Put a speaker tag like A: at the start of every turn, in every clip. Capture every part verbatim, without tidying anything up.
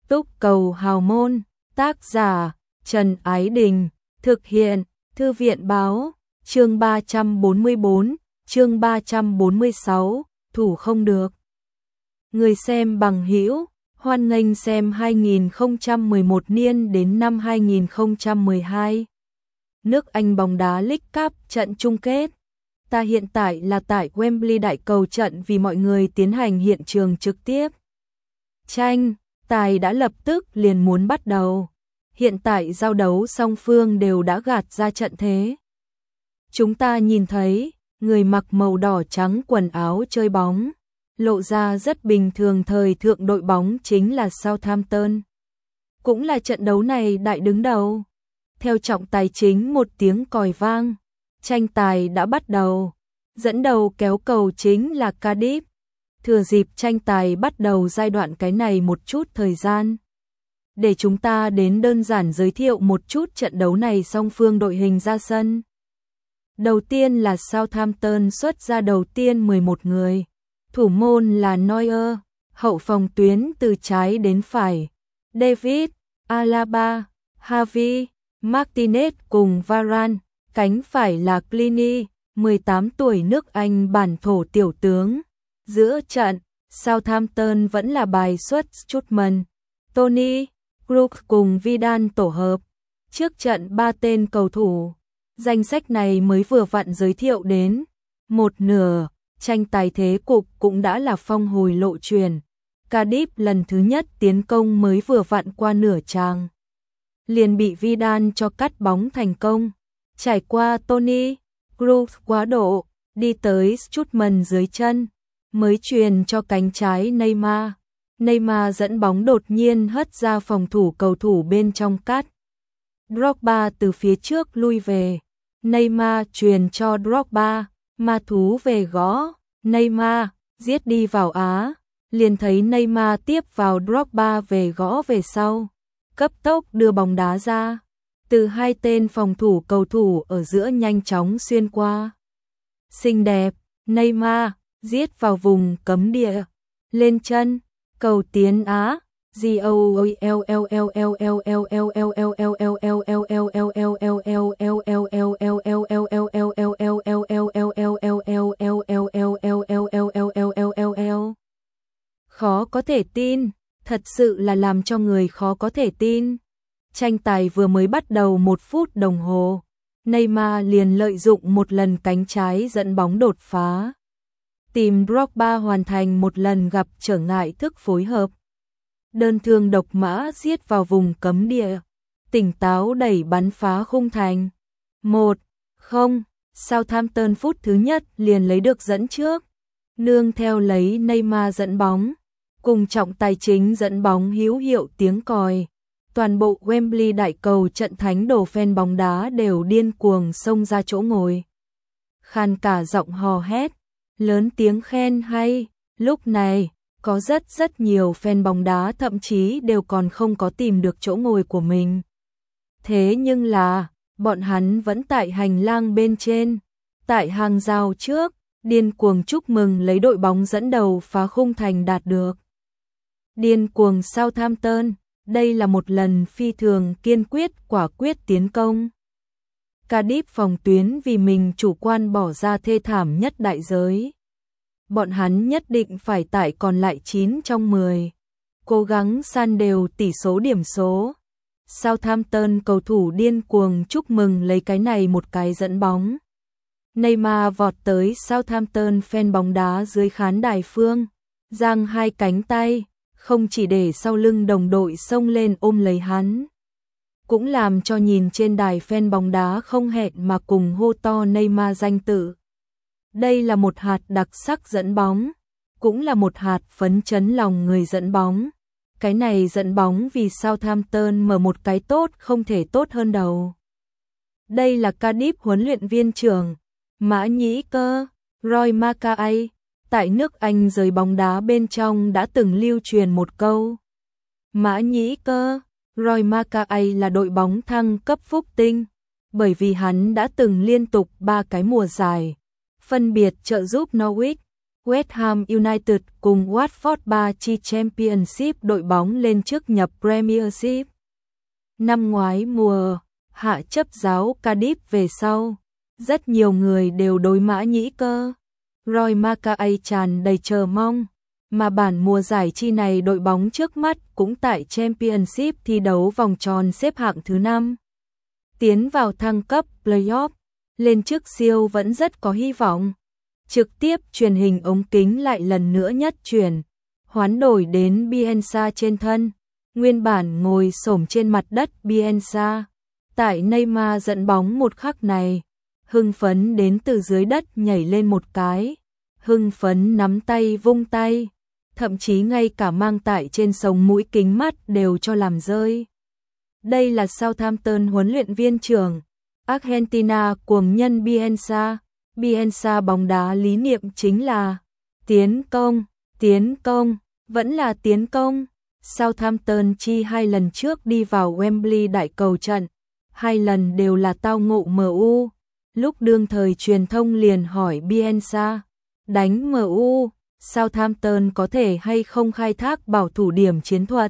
A: Túc cầu hào môn, tác giả Trần Ái Đình, thực hiện Thư viện báo, chương ba trăm bốn mươi bốn, chương ba trăm bốn mươi sáu, thủ không được. Người xem bằng hữu, hoan nghênh xem hai nghìn không trăm mười một niên đến năm hai nghìn không trăm mười hai. Nước Anh bóng đá League Cup trận chung kết. Ta hiện tại là tại Wembley đại cầu trận vì mọi người tiến hành hiện trường trực tiếp. Tranh tài đã lập tức liền muốn bắt đầu. Hiện tại giao đấu song phương đều đã gạt ra trận thế. Chúng ta nhìn thấy, người mặc màu đỏ trắng quần áo chơi bóng, lộ ra rất bình thường thời thượng đội bóng chính là Southampton. Cũng là trận đấu này đại đứng đầu. Theo trọng tài chính một tiếng còi vang, tranh tài đã bắt đầu. Dẫn đầu kéo cầu chính là Cardiff. Thừa dịp tranh tài bắt đầu giai đoạn cái này một chút thời gian, để chúng ta đến đơn giản giới thiệu một chút trận đấu này song phương đội hình ra sân. Đầu tiên là Southampton xuất ra đầu tiên mười một người. Thủ môn là Neuer, hậu phòng tuyến từ trái đến phải, David, Alaba, Harvey, Martinez cùng Varane, cánh phải là Clini, mười tám tuổi nước Anh bản thổ tiểu tướng. Giữa trận, Southampton vẫn là bài xuất Strootman, Tony, Kruse cùng Vidal tổ hợp. Trước trận ba tên cầu thủ, danh sách này mới vừa vặn giới thiệu đến. Một nửa, tranh tài thế cục cũng đã là phong hồi lộ truyền. Cardiff lần thứ nhất tiến công mới vừa vặn qua nửa tràng, liền bị Vidal cho cắt bóng thành công. Trải qua Tony, Kruse quá độ, đi tới Strootman dưới chân, mới truyền cho cánh trái Neymar. Neymar dẫn bóng đột nhiên hất ra phòng thủ cầu thủ bên trong cắt. Drogba từ phía trước lui về. Neymar truyền cho Drogba, ma thú về gõ. Neymar giết đi vào Á, liền thấy Neymar tiếp vào Drogba về gõ về sau, cấp tốc đưa bóng đá ra. Từ hai tên phòng thủ cầu thủ ở giữa nhanh chóng xuyên qua. Xinh đẹp, Neymar giết vào vùng cấm địa, lên chân, cầu tiến Á. Khó có thể tin, thật sự là làm cho người khó có thể tin. Tranh tài vừa mới bắt đầu một phút đồng hồ, Neymar liền lợi dụng một lần cánh trái dẫn bóng đột phá, tìm Drogba hoàn thành một lần gặp trở ngại thức phối hợp. Đơn thương độc mã giết vào vùng cấm địa, tỉnh táo đẩy bắn phá khung thành. một không, Southampton phút thứ nhất liền lấy được dẫn trước. Nương theo lấy Neymar dẫn bóng, cùng trọng tài chính dẫn bóng hữu hiệu tiếng còi. Toàn bộ Wembley đại cầu trận thánh đồ fan bóng đá đều điên cuồng xông ra chỗ ngồi. Khan cả giọng hò hét, lớn tiếng khen hay. Lúc này, có rất rất nhiều fan bóng đá thậm chí đều còn không có tìm được chỗ ngồi của mình. Thế nhưng là, bọn hắn vẫn tại hành lang bên trên, tại hàng rào trước, điên cuồng chúc mừng lấy đội bóng dẫn đầu phá khung thành đạt được. Điên cuồng Southampton, đây là một lần phi thường kiên quyết quả quyết tiến công. Cardiff phòng tuyến vì mình chủ quan bỏ ra thê thảm nhất đại giới. Bọn hắn nhất định phải tại còn lại chín trong mười, cố gắng san đều tỷ số điểm số. Southampton cầu thủ điên cuồng chúc mừng lấy cái này một cái dẫn bóng. Neymar vọt tới Southampton fan bóng đá dưới khán đài phương, giang hai cánh tay, không chỉ để sau lưng đồng đội xông lên ôm lấy hắn, cũng làm cho nhìn trên đài fan bóng đá không hẹn mà cùng hô to Neymar danh tự. Đây là một hạt đặc sắc dẫn bóng, cũng là một hạt phấn chấn lòng người dẫn bóng. Cái này dẫn bóng vì Southampton mở một cái tốt không thể tốt hơn đầu. Đây là Cardiff huấn luyện viên trưởng Mã Nhĩ Cơ, Roy Mackay, tại nước Anh giới bóng đá bên trong đã từng lưu truyền một câu. Mã Nhĩ Cơ, Roy Mackay là đội bóng thăng cấp phúc tinh, bởi vì hắn đã từng liên tục ba cái mùa giải, phân biệt trợ giúp Norwich, West Ham United cùng Watford ba chi Championship đội bóng lên trước nhập Premiership. Năm ngoái mùa hạ chấp giáo Cardiff về sau, rất nhiều người đều đối Mã Nhĩ Cơ, Roy Mackay tràn đầy chờ mong, mà bản mùa giải chi này đội bóng trước mắt cũng tại Championship thi đấu vòng tròn xếp hạng thứ năm. Tiến vào thăng cấp playoff, lên trước siêu vẫn rất có hy vọng. Trực tiếp truyền hình ống kính lại lần nữa nhất truyền, hoán đổi đến Bielsa trên thân. Nguyên bản ngồi xổm trên mặt đất Bielsa, tại Neymar dẫn bóng một khắc này, hưng phấn đến từ dưới đất nhảy lên một cái, hưng phấn nắm tay vung tay, thậm chí ngay cả mang tại trên sống mũi kính mắt đều cho làm rơi. Đây là Southampton huấn luyện viên trưởng Argentina cuồng nhân Bielsa. Bielsa bóng đá lý niệm chính là tiến công, tiến công, vẫn là tiến công. Southampton chi hai lần trước đi vào Wembley đại cầu trận, hai lần đều là tao ngộ em u. Lúc đương thời truyền thông liền hỏi Bielsa, đánh em u, Southampton có thể hay không khai thác bảo thủ điểm chiến thuật.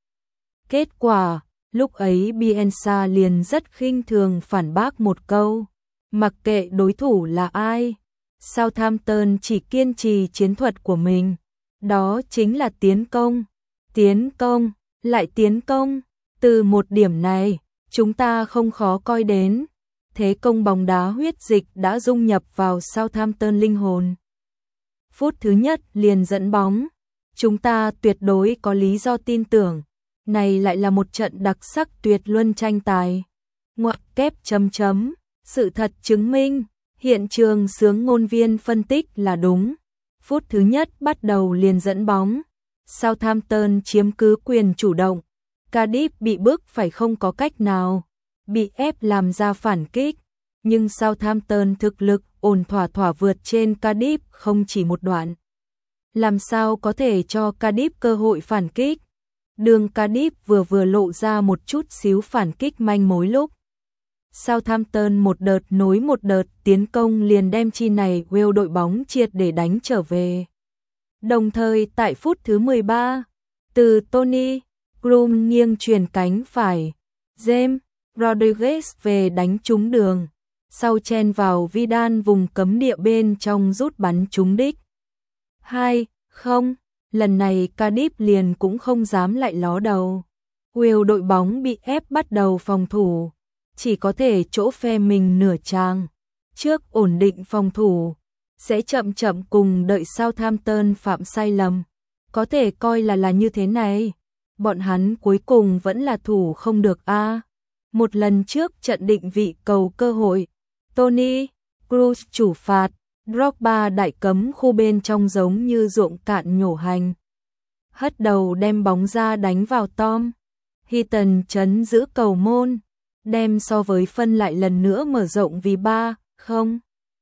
A: Kết quả, lúc ấy Bielsa liền rất khinh thường phản bác một câu, mặc kệ đối thủ là ai, Southampton chỉ kiên trì chiến thuật của mình, đó chính là tiến công, tiến công, lại tiến công. Từ một điểm này, chúng ta không khó coi đến, thế công bóng đá huyết dịch đã dung nhập vào Southampton linh hồn. Phút thứ nhất liền dẫn bóng, chúng ta tuyệt đối có lý do tin tưởng, này lại là một trận đặc sắc tuyệt luân tranh tài. Ngoặc kép chấm chấm, sự thật chứng minh, hiện trường sướng ngôn viên phân tích là đúng. Phút thứ nhất bắt đầu liền dẫn bóng, Southampton chiếm cứ quyền chủ động, Cardiff bị bức phải không có cách nào, bị ép làm ra phản kích, nhưng Southampton thực lực ổn thỏa thỏa vượt trên Cardiff không chỉ một đoạn. Làm sao có thể cho Cardiff cơ hội phản kích? Đường Cardiff vừa vừa lộ ra một chút xíu phản kích manh mối lúc Southampton một đợt nối một đợt tiến công liền đem chi này Wales đội bóng triệt để đánh trở về. Đồng thời tại phút thứ mười ba, từ Tony Kroos nghiêng chuyền cánh phải, James Rodriguez về đánh trúng đường, sau chen vào Vidal vùng cấm địa bên trong rút bắn trúng đích. hai không, lần này Cardiff liền cũng không dám lại ló đầu. Wales đội bóng bị ép bắt đầu phòng thủ, chỉ có thể chỗ phe mình nửa trang, trước ổn định phòng thủ, sẽ chậm chậm cùng đợi Southampton phạm sai lầm. Có thể coi là là như thế này, bọn hắn cuối cùng vẫn là thủ không được a. À. Một lần trước trận định vị cầu cơ hội, Tony Kroos chủ phạt, Drogba đại cấm khu bên trong giống như ruộng cạn nhổ hành. Hất đầu đem bóng ra đánh vào Tom Heaton chấn giữ cầu môn, đem so với phân lại lần nữa mở rộng vì ba không.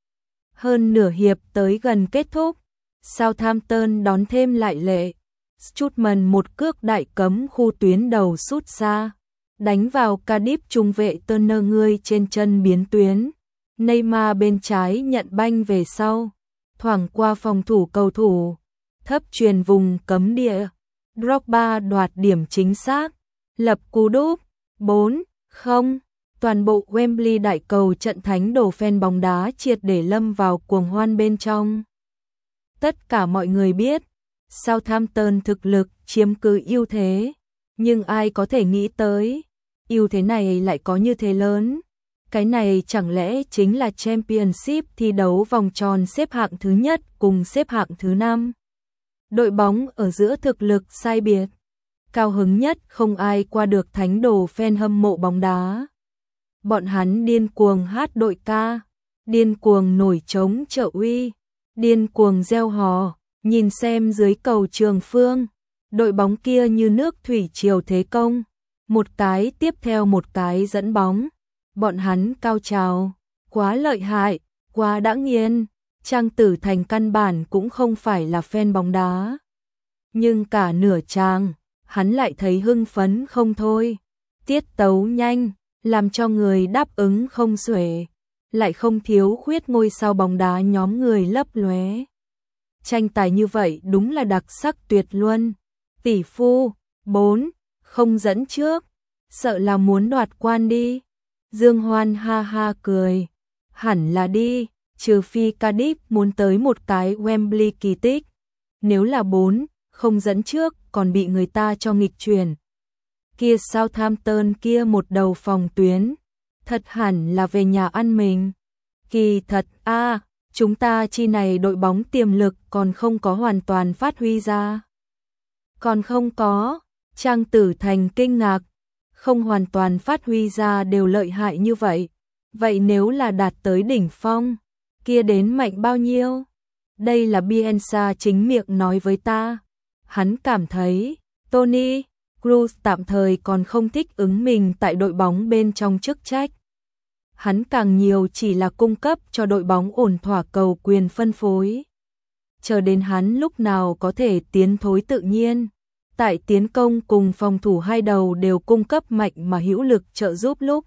A: Hơn nửa hiệp tới gần kết thúc, Southampton đón thêm lại lệ. Strootman một cước đại cấm khu tuyến đầu sút xa, đánh vào Cardiff trung vệ Turner người trên chân biến tuyến. Neymar bên trái nhận banh về sau, thoảng qua phòng thủ cầu thủ, thấp truyền vùng cấm địa. Drogba đoạt điểm chính xác, lập cú đúp, bốn không. Toàn bộ Wembley đại cầu trận thánh đồ fan bóng đá triệt để lâm vào cuồng hoan bên trong. Tất cả mọi người biết, Southampton thực lực chiếm cứ ưu thế, nhưng ai có thể nghĩ tới, ưu thế này lại có như thế lớn. Cái này chẳng lẽ chính là Championship thi đấu vòng tròn xếp hạng thứ nhất cùng xếp hạng thứ năm. Đội bóng ở giữa thực lực sai biệt, cao hứng nhất không ai qua được thánh đồ fan hâm mộ bóng đá. Bọn hắn điên cuồng hát đội ca, điên cuồng nổi trống trợ uy, điên cuồng reo hò, nhìn xem dưới cầu Trường Phương, đội bóng kia như nước thủy triều thế công, một cái tiếp theo một cái dẫn bóng, bọn hắn cao trào, quá lợi hại, quá đã nghiền. Trang Tử Thành căn bản cũng không phải là fan bóng đá, nhưng cả nửa trang, hắn lại thấy hưng phấn không thôi, tiết tấu nhanh, làm cho người đáp ứng không xuể, lại không thiếu khuyết ngôi sao bóng đá nhóm người lấp lóe. tranh tài như vậy đúng là đặc sắc tuyệt luân. Tỷ phu, bốn, không dẫn trước, sợ là muốn đoạt quan đi. Dương Hoan ha ha cười, hẳn là đi, trừ phi Cardiff muốn tới một cái Wembley kỳ tích. Nếu là bốn, không dẫn trước còn bị người ta cho nghịch chuyển. Kia Southampton kia một đầu phòng tuyến, thật hẳn là về nhà ăn mình. Kỳ thật a, à, chúng ta chi này đội bóng tiềm lực còn không có hoàn toàn phát huy ra. Còn không có, Trang Tử Thành kinh ngạc, không hoàn toàn phát huy ra đều lợi hại như vậy. Vậy nếu là đạt tới đỉnh phong, kia đến mạnh bao nhiêu? Đây là Bielsa chính miệng nói với ta. Hắn cảm thấy, Tony Cruz tạm thời còn không thích ứng mình tại đội bóng bên trong chức trách. Hắn càng nhiều chỉ là cung cấp cho đội bóng ổn thỏa cầu quyền phân phối. Chờ đến hắn lúc nào có thể tiến thối tự nhiên. Tại tiến công cùng phòng thủ hai đầu đều cung cấp mạnh mà hữu lực trợ giúp lúc.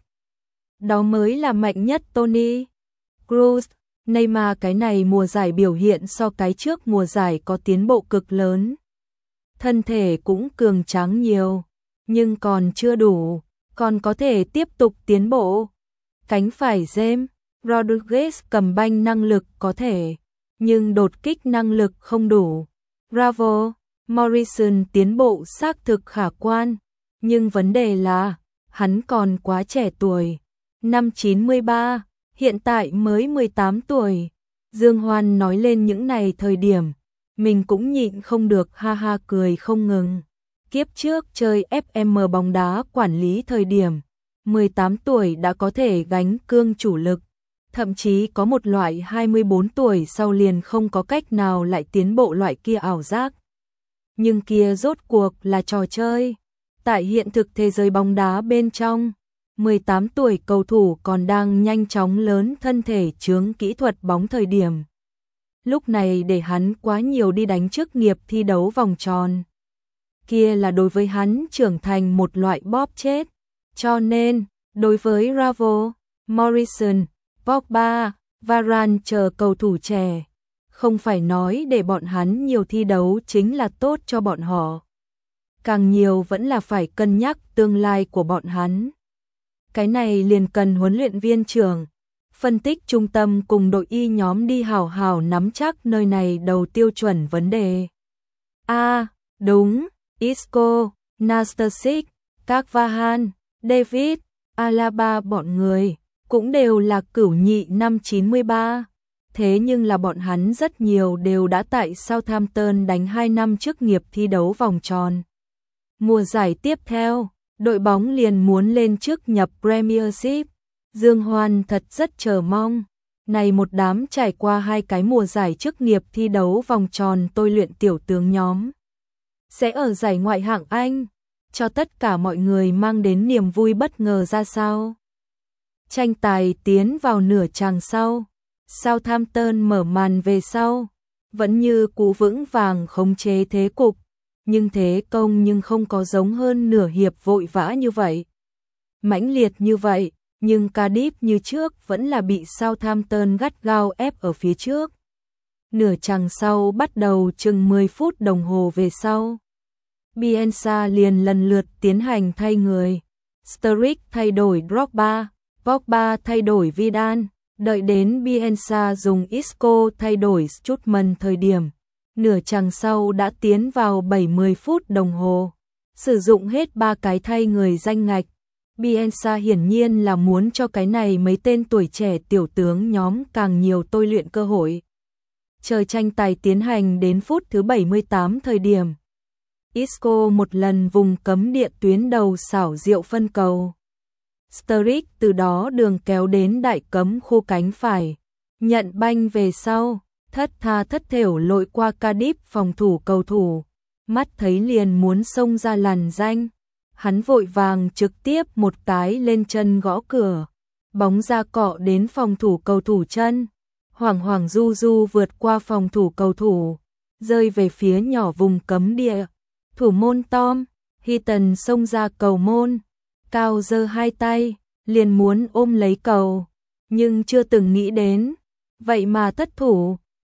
A: Đó mới là mạnh nhất Tony Cruz. Neymar cái này mùa giải biểu hiện so cái trước mùa giải có tiến bộ cực lớn. Thân thể cũng cường tráng nhiều, nhưng còn chưa đủ, còn có thể tiếp tục tiến bộ. Cánh phải James Rodriguez cầm banh năng lực có thể, nhưng đột kích năng lực không đủ. Bravo, Morrison tiến bộ xác thực khả quan, nhưng vấn đề là, hắn còn quá trẻ tuổi. Năm chín mươi ba, hiện tại mới mười tám tuổi. Dương Hoan nói lên những này thời điểm, mình cũng nhịn không được ha ha cười không ngừng. Kiếp trước chơi ép em bóng đá quản lý thời điểm, mười tám tuổi đã có thể gánh cương chủ lực, thậm chí có một loại hai mươi bốn tuổi sau liền không có cách nào lại tiến bộ loại kia ảo giác. Nhưng kia rốt cuộc là trò chơi. Tại hiện thực thế giới bóng đá bên trong, mười tám tuổi cầu thủ còn đang nhanh chóng lớn thân thể chướng kỹ thuật bóng thời điểm. Lúc này để hắn quá nhiều đi đánh chức nghiệp thi đấu vòng tròn. Kia là đối với hắn trưởng thành một loại bóp chết. Cho nên, đối với Bravo, Morrison, Pogba, Varane chờ cầu thủ trẻ, không phải nói để bọn hắn nhiều thi đấu chính là tốt cho bọn họ. Càng nhiều vẫn là phải cân nhắc tương lai của bọn hắn. Cái này liền cần huấn luyện viên trưởng, phân tích trung tâm cùng đội y nhóm đi hào hào nắm chắc nơi này đầu tiêu chuẩn vấn đề. A, à, đúng, Isco, Nastasic, Carvajal, David, Alaba bọn người cũng đều là cửu nhị năm chín mươi ba. Thế nhưng là bọn hắn rất nhiều đều đã tại Southampton đánh hai năm chức nghiệp thi đấu vòng tròn. Mùa giải tiếp theo, đội bóng liền muốn lên chức nhập Premiership. Dương Hoan thật rất chờ mong. Này một đám trải qua hai cái mùa giải chức nghiệp thi đấu vòng tròn tôi luyện tiểu tướng nhóm. Sẽ ở giải ngoại hạng Anh, cho tất cả mọi người mang đến niềm vui bất ngờ ra sao. Tranh tài tiến vào nửa chàng sau. Southampton mở màn về sau, vẫn như cú vững vàng khống chế thế cục, nhưng thế công nhưng không có giống hơn nửa hiệp vội vã như vậy. Mãnh liệt như vậy, nhưng Cardiff như trước vẫn là bị Southampton gắt gao ép ở phía trước. Nửa chặng sau bắt đầu chừng mười phút đồng hồ về sau. Bielsa liền lần lượt tiến hành thay người. Sturridge thay đổi Drogba, Pogba thay đổi Vidal. Đợi đến Bielsa dùng Isco thay đổi Strootman thời điểm, nửa chặng sau đã tiến vào bảy mươi phút đồng hồ, sử dụng hết ba cái thay người danh ngạch. Bielsa hiển nhiên là muốn cho cái này mấy tên tuổi trẻ tiểu tướng nhóm càng nhiều tôi luyện cơ hội. Chờ tranh tài tiến hành đến phút thứ bảy mươi tám thời điểm, Isco một lần vùng cấm địa tuyến đầu xảo diệu phân cầu. Sturridge từ đó đường kéo đến đại cấm khu cánh phải, nhận banh về sau, thất tha thất thểu lội qua Cardiff phòng thủ cầu thủ, mắt thấy liền muốn xông ra làn danh, hắn vội vàng trực tiếp một cái lên chân gõ cửa, bóng ra cọ đến phòng thủ cầu thủ chân, hoảng hoảng du du vượt qua phòng thủ cầu thủ, rơi về phía nhỏ vùng cấm địa, thủ môn Tom Heaton xông ra cầu môn. Cao giơ hai tay, liền muốn ôm lấy cầu, nhưng chưa từng nghĩ đến, vậy mà thất thủ,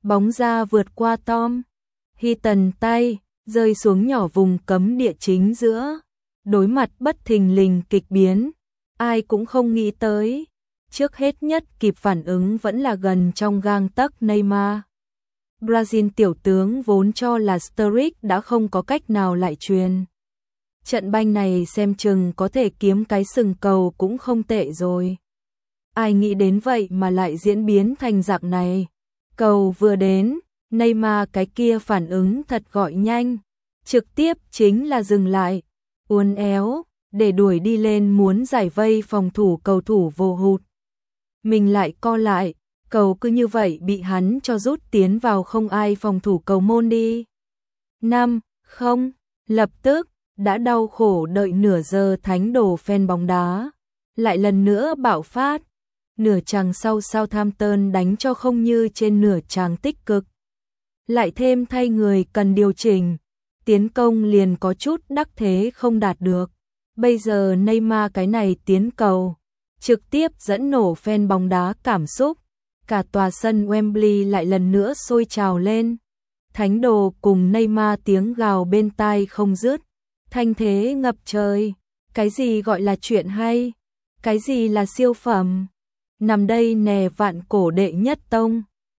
A: bóng ra vượt qua Tom Heaton tay, rơi xuống nhỏ vùng cấm địa chính giữa. Đối mặt bất thình lình kịch biến, ai cũng không nghĩ tới. Trước hết nhất kịp phản ứng vẫn là gần trong gang tấc Neymar. Brazil tiểu tướng vốn cho là Sturridge đã không có cách nào lại truyền. Trận banh này xem chừng có thể kiếm cái sừng cầu cũng không tệ rồi. Ai nghĩ đến vậy mà lại diễn biến thành dạng này. Cầu vừa đến, Neymar cái kia phản ứng thật gọi nhanh. Trực tiếp chính là dừng lại, uốn éo, để đuổi đi lên muốn giải vây phòng thủ cầu thủ vô hụt. Mình lại co lại, cầu cứ như vậy bị hắn cho rút tiến vào không ai phòng thủ cầu môn đi. năm không, lập tức, đã đau khổ đợi nửa giờ thánh đồ fan bóng đá. Lại lần nữa bạo phát, nửa chàng sau Southampton đánh cho không như trên nửa chàng tích cực. Lại thêm thay người cần điều chỉnh, tiến công liền có chút đắc thế không đạt được. Bây giờ Neymar cái này tiến cầu, trực tiếp dẫn nổ fan bóng đá cảm xúc. Cả tòa sân Wembley lại lần nữa sôi trào lên. Thánh đồ cùng Neymar tiếng gào bên tai không dứt, thanh thế ngập trời. Cái gì gọi là chuyện hay? Cái gì là siêu phẩm? Nằm đây nè vạn cổ đệ nhất tông.